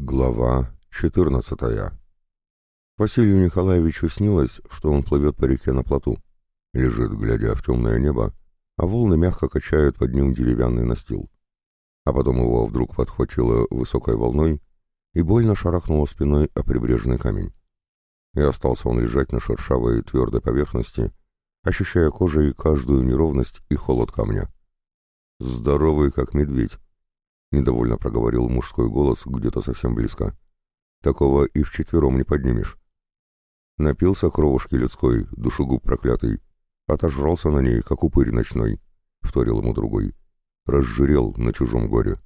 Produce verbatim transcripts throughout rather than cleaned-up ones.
Глава четырнадцатая. Василию Николаевичу снилось, что он плывет по реке на плоту, лежит, глядя в темное небо, а волны мягко качают под ним деревянный настил. А потом его вдруг подхватило высокой волной и больно шарахнуло спиной о прибрежный камень. И остался он лежать на шершавой твердой поверхности, ощущая кожей каждую неровность и холод камня. «Здоровый, как медведь», — недовольно проговорил мужской голос где-то совсем близко. «Такого и вчетвером не поднимешь». Напился кровушки людской, душегуб проклятый, отожрался на ней, как упырь ночной, — вторил ему другой. Разжирел на чужом горе.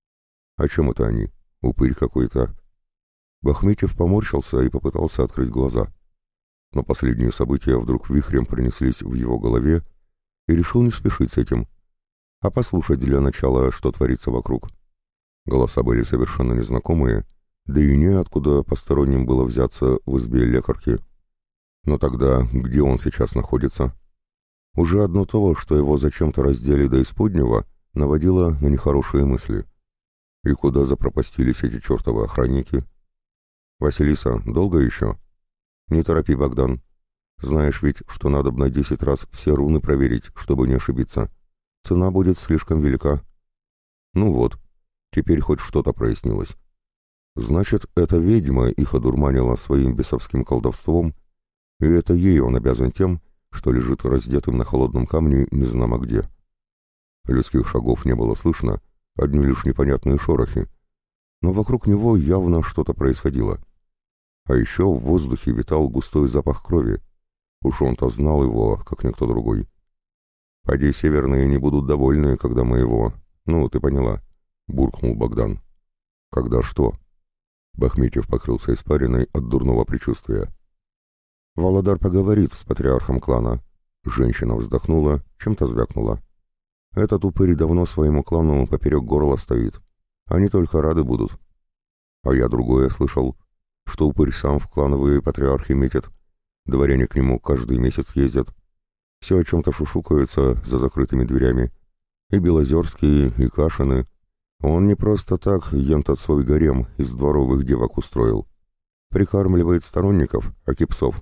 О чем это они? Упырь какой-то. Бахметьев поморщился и попытался открыть глаза. Но последние события вдруг вихрем пронеслись в его голове и решил не спешить с этим, а послушать для начала, что творится вокруг. Голоса были совершенно незнакомые, да и неоткуда посторонним было взяться в избе лекарки. Но тогда где он сейчас находится? Уже одно то, что его зачем-то раздели до исподнего, наводило на нехорошие мысли. И куда запропастились эти чертовы охранники? «Василиса, долго еще?» «Не торопи, Богдан. Знаешь ведь, что надо бы на десять раз все руны проверить, чтобы не ошибиться. Цена будет слишком велика». Ну вот, теперь хоть что-то прояснилось. Значит, эта ведьма их одурманила своим бесовским колдовством, и это ей он обязан тем, что лежит раздетым на холодном камне незнамо где. Людских шагов не было слышно, одни лишь непонятные шорохи, но вокруг него явно что-то происходило. А еще в воздухе витал густой запах крови. Уж он-то знал его, как никто другой. «Поди, северные не будут довольны, когда мы его... Ну, ты поняла», — буркнул Богдан. «Когда что?» Бахметьев покрылся испариной от дурного предчувствия. «Володар поговорит с патриархом клана». Женщина вздохнула, чем-то звякнула. «Этот упырь давно своему клану поперек горла стоит. Они только рады будут». А я другое слышал, что упырь сам в клановые патриархи метит. Дворяне к нему каждый месяц ездят. Все о чем-то шушукаются за закрытыми дверями. И Белозерские, и Кашины. Он не просто так ентот свой гарем из дворовых девок устроил. Прикармливает сторонников, аки псов.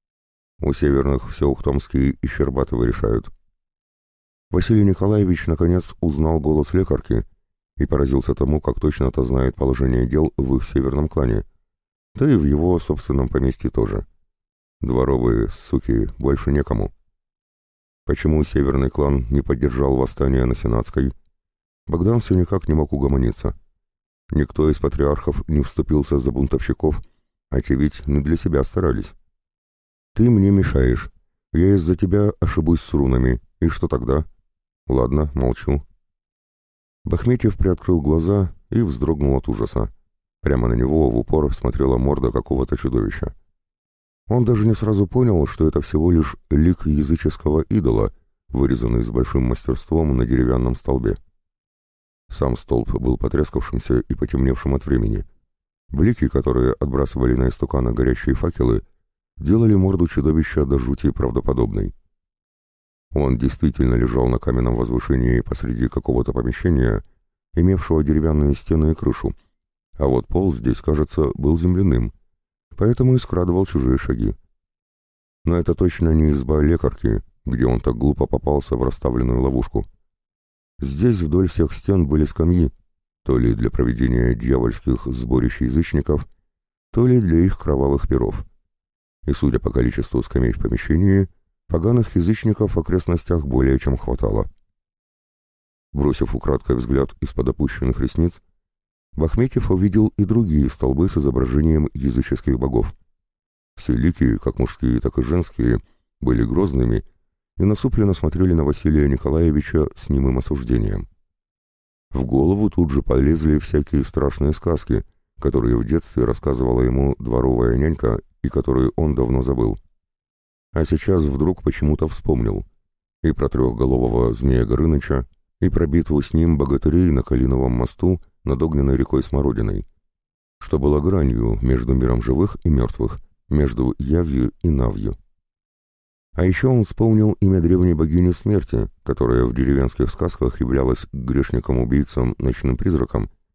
У северных все ухтомские и Щербатовы решают. Василий Николаевич наконец узнал голос лекарки и поразился тому, как точно-то знает положение дел в их северном клане, да и в его собственном поместье тоже. Дворовые, суки, больше некому. Почему северный клан не поддержал восстание на Сенатской? Богдан все никак не мог угомониться. Никто из патриархов не вступился за бунтовщиков, а те ведь не для себя старались. «Ты мне мешаешь. Я из-за тебя ошибусь с рунами. И что тогда?» «Ладно, молчу». Бахметьев приоткрыл глаза и вздрогнул от ужаса. Прямо на него в упор смотрела морда какого-то чудовища. Он даже не сразу понял, что это всего лишь лик языческого идола, вырезанный с большим мастерством на деревянном столбе. Сам столб был потрескавшимся и потемневшим от времени. Блики, которые отбрасывали на истукана горящие факелы, делали морду чудовища до жути правдоподобной. Он действительно лежал на каменном возвышении посреди какого-то помещения, имевшего деревянные стены и крышу, а вот пол здесь, кажется, был земляным, поэтому и скрадывал чужие шаги. Но это точно не изба лекарки, где он так глупо попался в расставленную ловушку. Здесь вдоль всех стен были скамьи, то ли для проведения дьявольских сборищ язычников, то ли для их кровавых перов. И, судя по количеству скамей в помещении, поганых язычников в окрестностях более чем хватало. Бросив украдкой взгляд из-под опущенных ресниц, Бахметьев увидел и другие столбы с изображением языческих богов. Все лики, как мужские, так и женские, были грозными и насупленно смотрели на Василия Николаевича с немым осуждением. В голову тут же полезли всякие страшные сказки, которые в детстве рассказывала ему дворовая нянька и которые он давно забыл. А сейчас вдруг почему-то вспомнил и про трехголового змея Горыныча, и про битву с ним богатырей на Калиновом мосту над огненной рекой Смородиной, что было гранью между миром живых и мертвых, между явью и навью. А еще он вспомнил имя древней богини смерти, которая в деревенских сказках являлась грешником-убийцем, ночным призраком,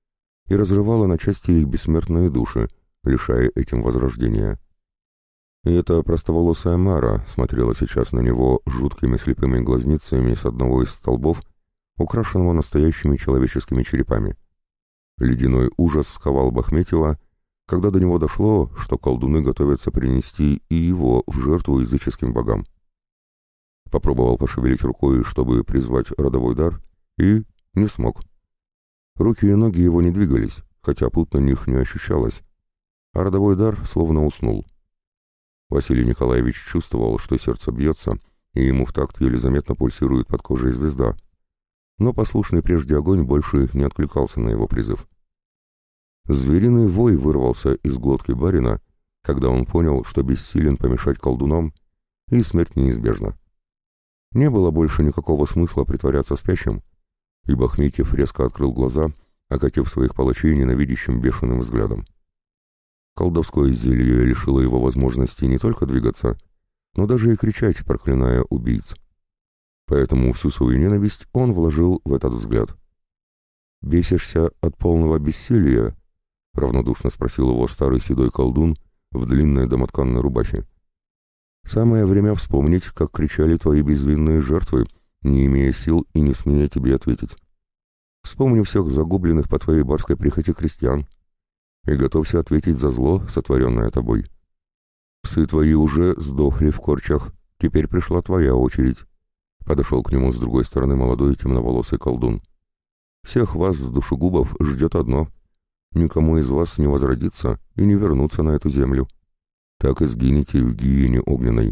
и разрывала на части их бессмертные души, лишая этим возрождения. И эта простоволосая Мара смотрела сейчас на него жуткими слепыми глазницами с одного из столбов, украшенного настоящими человеческими черепами. Ледяной ужас сковал Бахметьева, когда до него дошло, что колдуны готовятся принести и его в жертву языческим богам. Попробовал пошевелить рукой, чтобы призвать родовой дар, и не смог. Руки и ноги его не двигались, хотя пут на них не ощущалось, а родовой дар словно уснул. Василий Николаевич чувствовал, что сердце бьется, и ему в такт еле заметно пульсирует под кожей звезда, но послушный прежде огонь больше не откликался на его призыв. Звериный вой вырвался из глотки барина, когда он понял, что бессилен помешать колдунам, и смерть неизбежна. Не было больше никакого смысла притворяться спящим, и Бахметьев резко открыл глаза, окатив своих палачей ненавидящим бешеным взглядом. Колдовское зелье лишило его возможности не только двигаться, но даже и кричать, проклиная убийц. Поэтому всю свою ненависть он вложил в этот взгляд. «Бесишься от полного бессилия?» — равнодушно спросил его старый седой колдун в длинной домотканной рубахе. «Самое время вспомнить, как кричали твои безвинные жертвы, не имея сил и не смея тебе ответить. Вспомни всех загубленных по твоей барской прихоти крестьян и готовься ответить за зло, сотворенное тобой. Псы твои уже сдохли в корчах, теперь пришла твоя очередь». Подошел к нему с другой стороны молодой темноволосый колдун. «Всех вас, душегубов, ждет одно — никому из вас не возродиться и не вернуться на эту землю. Так и сгинете в гиене огненной».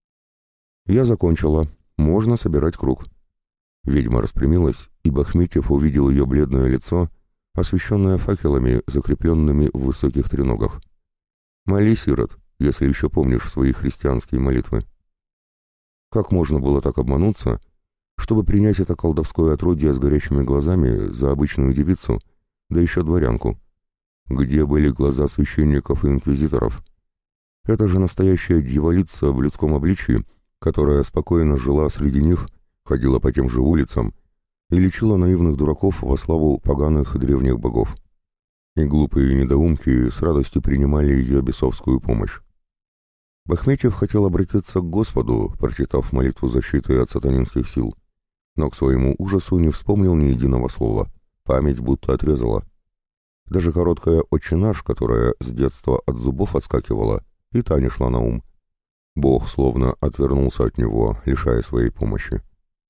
«Я закончила. Можно собирать круг». Ведьма распрямилась, и Бахметьев увидел ее бледное лицо, освещенное факелами, закрепленными в высоких треногах. «Молись, Ирод, если еще помнишь свои христианские молитвы». Как можно было так обмануться, чтобы принять это колдовское отродье с горящими глазами за обычную девицу, да еще дворянку? Где были глаза священников и инквизиторов? Это же настоящая дьяволица в людском обличии, которая спокойно жила среди них, ходила по тем же улицам и лечила наивных дураков во славу поганых древних богов. И глупые недоумки с радостью принимали ее бесовскую помощь. Бахметьев хотел обратиться к Господу, прочитав молитву защиты от сатанинских сил, но к своему ужасу не вспомнил ни единого слова, память будто отрезала. Даже короткая «Отче наш», которая с детства от зубов отскакивала, и та не шла на ум. Бог словно отвернулся от него, лишая своей помощи.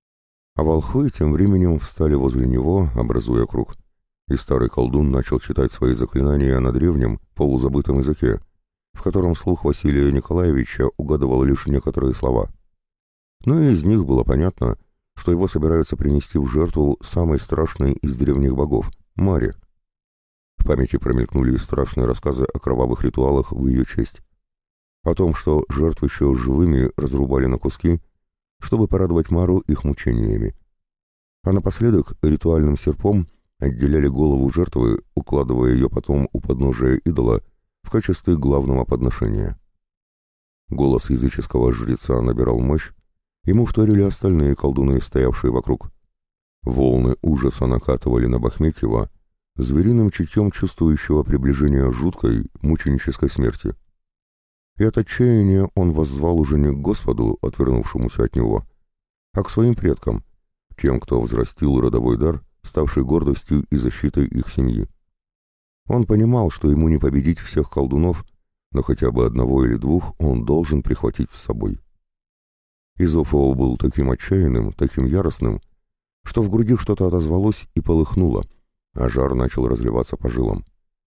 А волхвы тем временем встали возле него, образуя круг, и старый колдун начал читать свои заклинания на древнем, полузабытом языке, в котором слух Василия Николаевича угадывал лишь некоторые слова. Но и из них было понятно, что его собираются принести в жертву самой страшной из древних богов — Маре. В памяти промелькнули страшные рассказы о кровавых ритуалах в ее честь, о том, что жертв еще живыми разрубали на куски, чтобы порадовать Мару их мучениями. А напоследок ритуальным серпом отделяли голову жертвы, укладывая ее потом у подножия идола в качестве главного подношения. Голос языческого жреца набирал мощь, ему вторили остальные колдуны, стоявшие вокруг. Волны ужаса накатывали на Бахметьева, звериным чутьем чувствующего приближение жуткой, мученической смерти. И от отчаяния он воззвал уже не к Господу, отвернувшемуся от него, а к своим предкам, тем, кто взрастил родовой дар, ставший гордостью и защитой их семьи. Он понимал, что ему не победить всех колдунов, но хотя бы одного или двух он должен прихватить с собой. И зов его был таким отчаянным, таким яростным, что в груди что-то отозвалось и полыхнуло, а жар начал разливаться по жилам.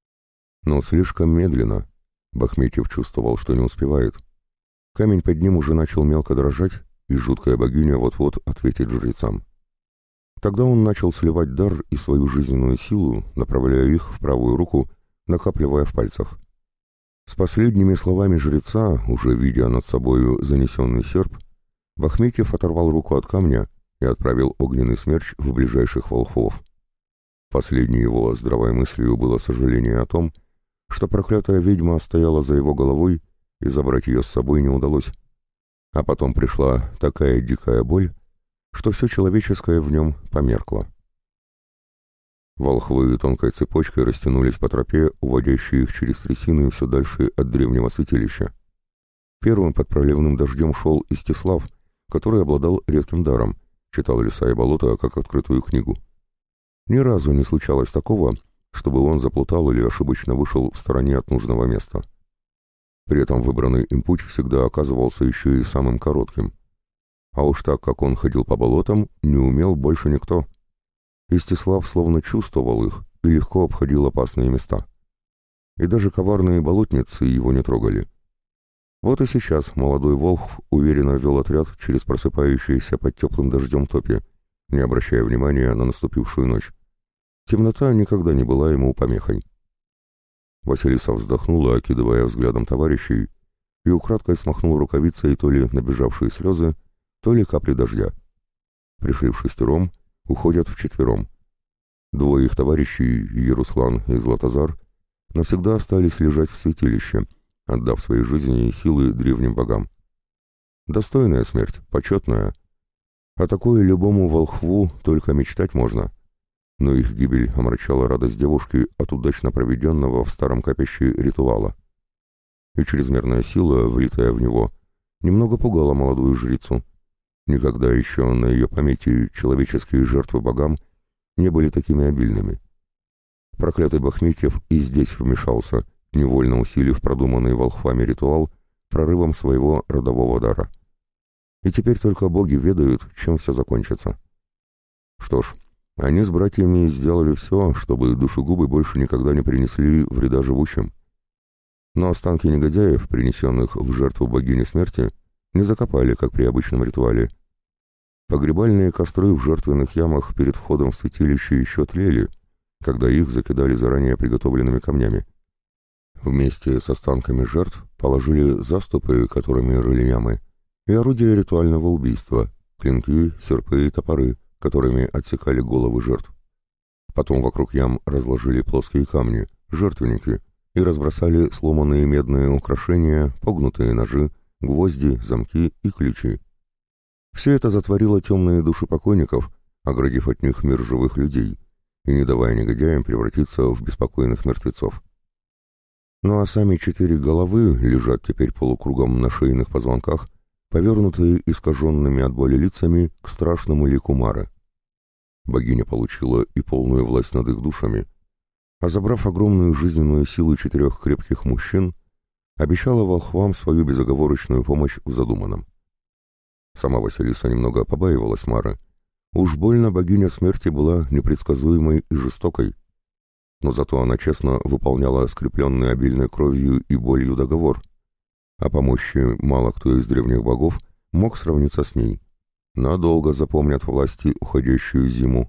Но слишком медленно. Бахметьев чувствовал, что не успевает. Камень под ним уже начал мелко дрожать, и жуткая богиня вот-вот ответит жрецам. Тогда он начал сливать дар и свою жизненную силу, направляя их в правую руку, накапливая в пальцах. С последними словами жреца, уже видя над собою занесенный серп, Бахметьев оторвал руку от камня и отправил огненный смерч в ближайших волхвов. Последней его здравой мыслью было сожаление о том, что проклятая ведьма стояла за его головой, и забрать ее с собой не удалось. А потом пришла такая дикая боль, что все человеческое в нем померкло. Волхвы тонкой цепочкой растянулись по тропе, уводящей их через трясины все дальше от древнего святилища. Первым под проливным дождем шел Истислав, который обладал редким даром, читал леса и болота как открытую книгу. Ни разу не случалось такого, чтобы он заплутал или ошибочно вышел в стороне от нужного места. При этом выбранный им путь всегда оказывался еще и самым коротким. А уж так как он ходил по болотам, не умел больше никто. Истислав словно чувствовал их и легко обходил опасные места. И даже коварные болотницы его не трогали. Вот и сейчас молодой волхв уверенно вел отряд через просыпающиеся под теплым дождем топи, не обращая внимания на наступившую ночь. Темнота никогда не была ему помехой. Василиса вздохнула, окидывая взглядом товарищей, и украдкой смахнул рукавицей то ли набежавшие слезы, то ли капли дождя. Пришли в шестером, уходят вчетвером. Двое их товарищей, Еруслан и Златозар, навсегда остались лежать в святилище, отдав свои жизни и силы древним богам. Достойная смерть, почетная. О такой любому волхву только мечтать можно. Но их гибель омрачала радость девушки от удачно проведенного в старом капище ритуала. И чрезмерная сила, влитая в него, немного пугала молодую жрицу. Никогда еще на ее памяти человеческие жертвы богам не были такими обильными. Проклятый Бахметьев и здесь вмешался, невольно усилив продуманный волхвами ритуал прорывом своего родового дара. И теперь только боги ведают, чем все закончится. Что ж, они с братьями сделали все, чтобы душегубы больше никогда не принесли вреда живущим. Но останки негодяев, принесенных в жертву богине смерти, не закопали, как при обычном ритуале. Погребальные костры в жертвенных ямах перед входом в святилище еще тлели, когда их закидали заранее приготовленными камнями. Вместе с останками жертв положили заступы, которыми рыли ямы, и орудия ритуального убийства, клинки, серпы и топоры, которыми отсекали головы жертв. Потом вокруг ям разложили плоские камни, жертвенники, и разбросали сломанные медные украшения, погнутые ножи, гвозди, замки и ключи. Все это затворило темные души покойников, оградив от них мир живых людей и не давая негодяям превратиться в беспокойных мертвецов. Ну а сами четыре головы лежат теперь полукругом на шейных позвонках, повернутые искаженными от боли лицами к страшному лику Мары. Богиня получила и полную власть над их душами, а забрав огромную жизненную силу четырех крепких мужчин, обещала волхвам свою безоговорочную помощь в задуманном. Сама Василиса немного побаивалась Мары. Уж больно богиня смерти была непредсказуемой и жестокой, но зато она честно выполняла скрепленный обильной кровью и болью договор. О помощи мало кто из древних богов мог сравниться с ней. Надолго запомнят власти уходящую зиму.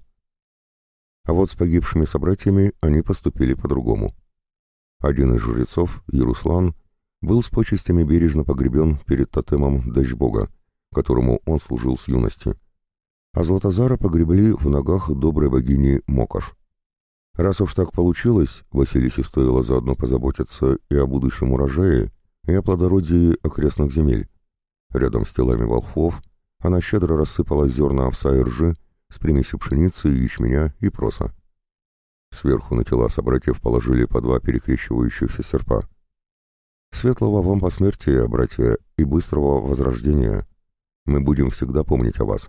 А вот с погибшими собратьями они поступили по-другому. Один из жрецов, Еруслан, был с почестями бережно погребен перед тотемом Дачбога, которому он служил с юности. А Златозара погребли в ногах доброй богини Мокаш. Раз уж так получилось, Василисе стоило заодно позаботиться и о будущем урожае, и о плодородии окрестных земель. Рядом с телами волхвов она щедро рассыпала зерна овса и ржи с примесью пшеницы, ячменя и проса. Сверху на тела собратьев положили по два перекрещивающихся серпа. Светлого вам посмертия, братья, и быстрого возрождения. Мы будем всегда помнить о вас.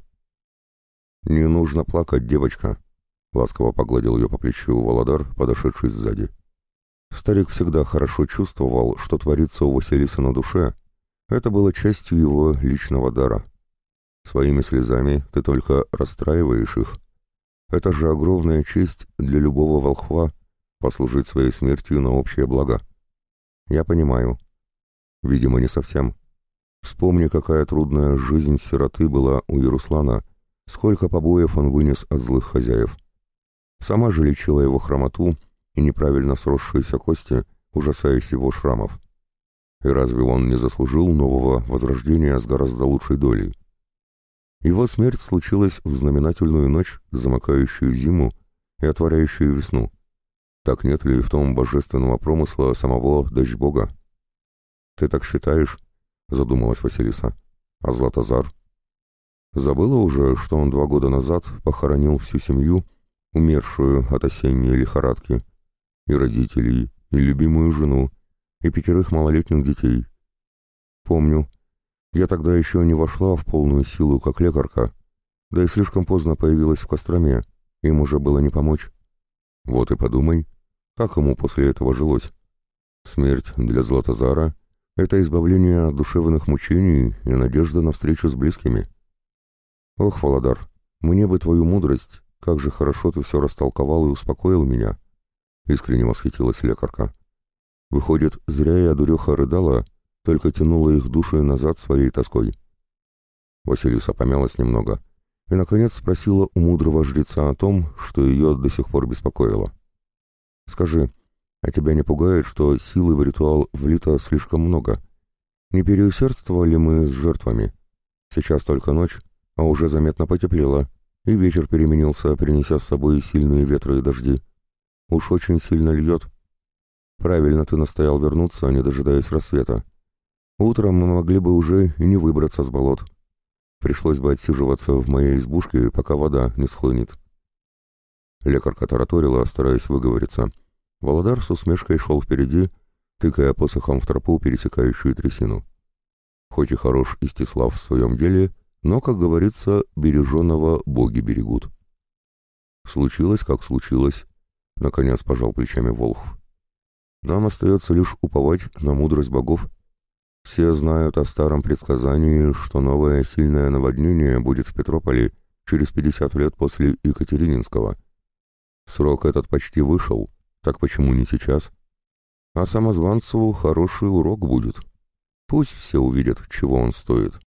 Не нужно плакать, девочка, — ласково погладил ее по плечу Володар, подошедший сзади. Старик всегда хорошо чувствовал, что творится у Василисы на душе. Это было частью его личного дара. Своими слезами ты только расстраиваешь их. Это же огромная честь для любого волхва — послужить своей смертью на общее благо. Я понимаю. Видимо, не совсем. Вспомни, какая трудная жизнь сироты была у Еруслана, сколько побоев он вынес от злых хозяев. Сама же лечила его хромоту и неправильно сросшиеся кости, ужасаясь его шрамов. И разве он не заслужил нового возрождения с гораздо лучшей долей? Его смерть случилась в знаменательную ночь, замыкающую зиму и отворяющую весну. Так нет ли в том божественного промысла самого Дачбога? «Ты так считаешь?» — задумалась Василиса. «А Златозар?» Забыла уже, что он два года назад похоронил всю семью умершую от осенней лихорадки, и родителей, и любимую жену, и пятерых малолетних детей. Помню, я тогда еще не вошла в полную силу как лекарка, да и слишком поздно появилась в Костроме, им уже было не помочь. Вот и подумай, как ему после этого жилось. Смерть для Златозара — это избавление от душевных мучений и надежда на встречу с близкими. Ох, Володар, мне бы твою мудрость, как же хорошо ты все растолковал и успокоил меня, — искренне восхитилась лекарка. Выходит, зря я, дуреха, рыдала, только тянула их души назад своей тоской. Василиса помялась немного и, наконец, спросила у мудрого жреца о том, что ее до сих пор беспокоило. «Скажи, а тебя не пугает, что силы в ритуал влито слишком много? Не переусердствовали мы с жертвами? Сейчас только ночь, а уже заметно потеплело, и вечер переменился, принеся с собой сильные ветры и дожди. Уж очень сильно льет. Правильно ты настоял вернуться, не дожидаясь рассвета. Утром мы могли бы уже и не выбраться с болот. Пришлось бы отсиживаться в моей избушке, пока вода не схлынет». Лекарка тараторила, стараясь выговориться. Володар с усмешкой шел впереди, тыкая посохом в тропу, пересекающую трясину. Хоть и хорош Истислав в своем деле, но, как говорится, береженого боги берегут. Случилось, как случилось, — наконец пожал плечами Волхв. Нам остается лишь уповать на мудрость богов. Все знают о старом предсказании, что новое сильное наводнение будет в Петрополе через пятьдесят лет после Екатерининского. Срок этот почти вышел, так почему не сейчас? А самозванцу хороший урок будет. Пусть все увидят, чего он стоит.